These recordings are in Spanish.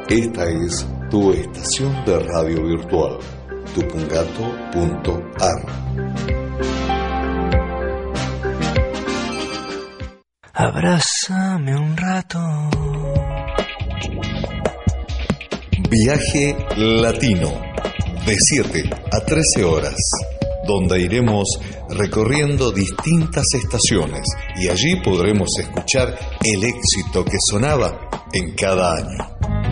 Esta es tu estación de radio virtual, tupungato.ar. Abrázame un rato. Viaje Latino, de 7 a 13 horas, donde iremos recorriendo distintas estaciones y allí podremos escuchar el éxito que sonaba en cada año.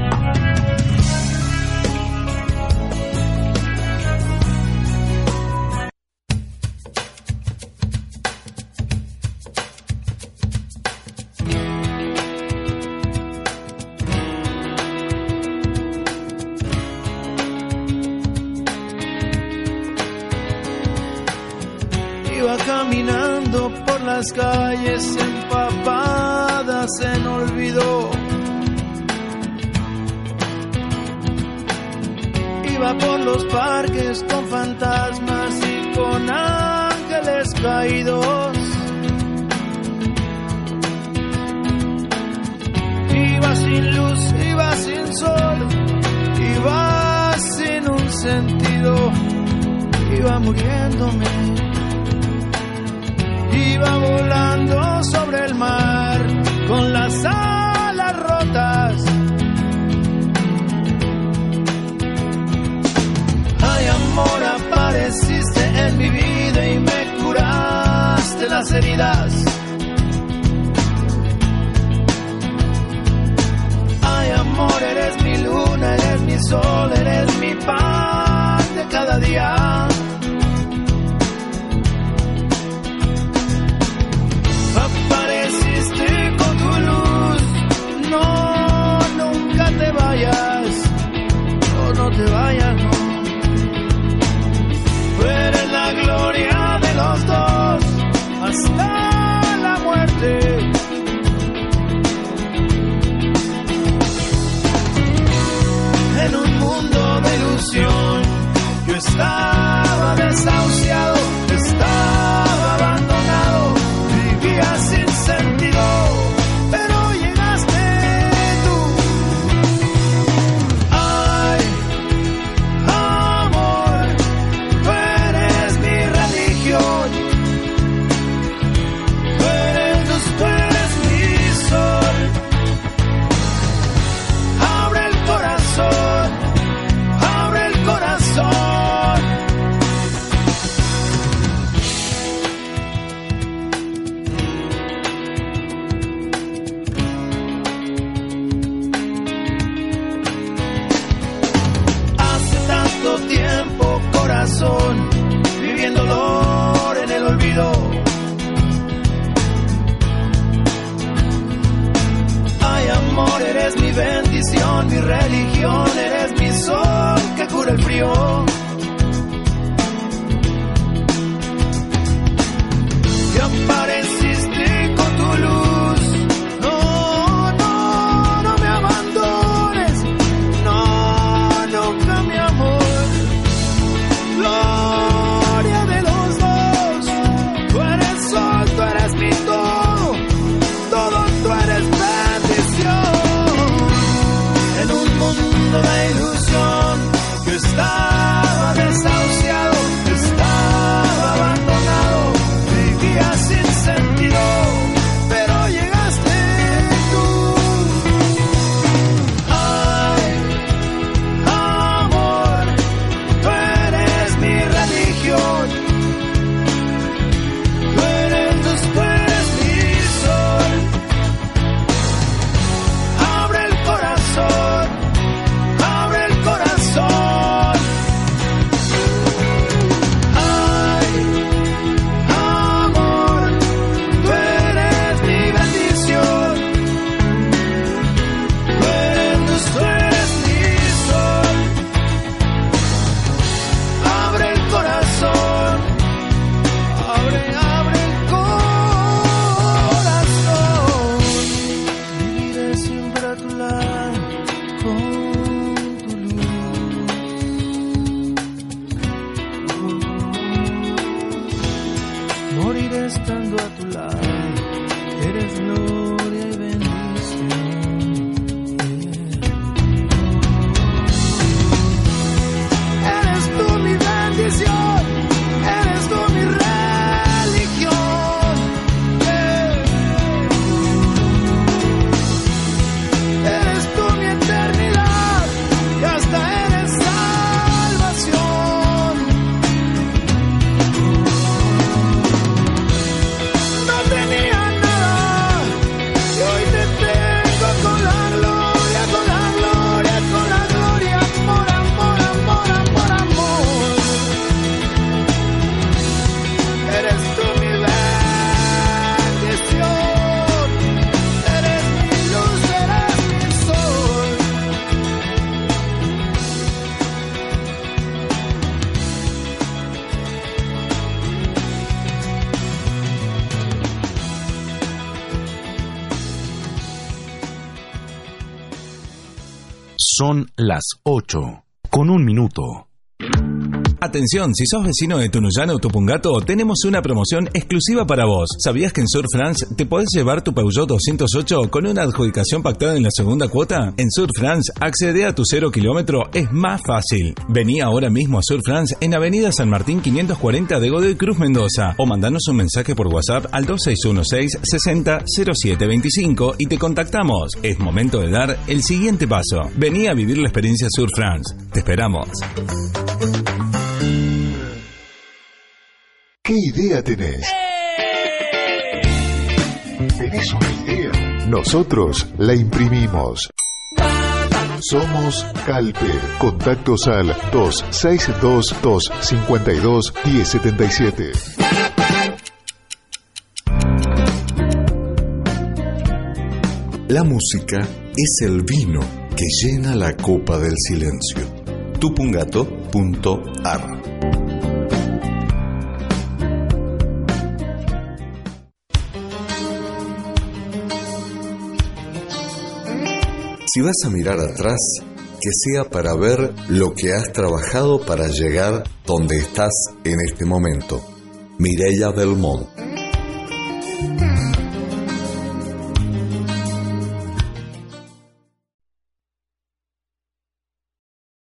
Caminando por las calles empapadas en olvido, iba por los parques con fantasmas y con ángeles caídos, iba sin luz, iba sin sol, iba sin un sentido, iba muriéndome. Iba volando sobre el mar con las alas rotas. Ay, amor, apareciste en mi vida y me curaste las heridas. Ay, amor, eres mi luna, eres mi sol, eres mi pan de cada día. Apareciste con tu luz, no, nunca te vayas, no te vayas, no. Tú eres la gloria de los dos, hasta la muerte. En un mundo de ilusión, yo estaba desahuciado, estaba abandonado. Sin sentido, pero llegaste tú. Ay, amor, tú eres mi religión, tú eres mi sol. Abre el corazón, abre el corazón. Tiempo, corazón, viviendo dolor en el olvido. Ay, amor, eres mi bendición, mi religión, eres mi sol que cura el frío. Y apareciste con tu luz. No, no, no me abandones. No, nunca, mi amor. Gloria de los dos, tú eres sol, tú eres mi todo, todo tú eres bendición. En un mundo de ilusión, yo estaba desahuciado, estaba abandonado, vivía sin sentido, pero llegaste tú. Ay, amor, tú eres mi religión, tú eres mi sol. Abre el corazón, abre el corazón. Ay, amor, tú eres mi bendición, tú eres mi sol. Abre el corazón, abre el corazón. Viviré siempre a tu lado con tu luz. Moriré estando a tu lado, eres gloria y bendición. Son las 8:01. Atención, si sos vecino de Tunuyán o Tupungato, tenemos una promoción exclusiva para vos. ¿Sabías que en Sur France te podés llevar tu Peugeot 208 con una adjudicación pactada en la segunda cuota? En Sur France, acceder a tu 0 kilómetro es más fácil. Vení ahora mismo a Sur France en Avenida San Martín 540 de Godoy Cruz, Mendoza, o mandanos un mensaje por WhatsApp al 2616 60 07 25 y te contactamos. Es momento de dar el siguiente paso. Vení a vivir la experiencia Sur France. Te esperamos. ¿Qué idea tenés? ¿Tenés una idea? Nosotros la imprimimos. Somos Calpe. Contactos al 2622521077. La música es el vino que llena la copa del silencio. tupungato.ar. Si vas a mirar atrás, que sea para ver lo que has trabajado para llegar donde estás en este momento. Mireia Belmont.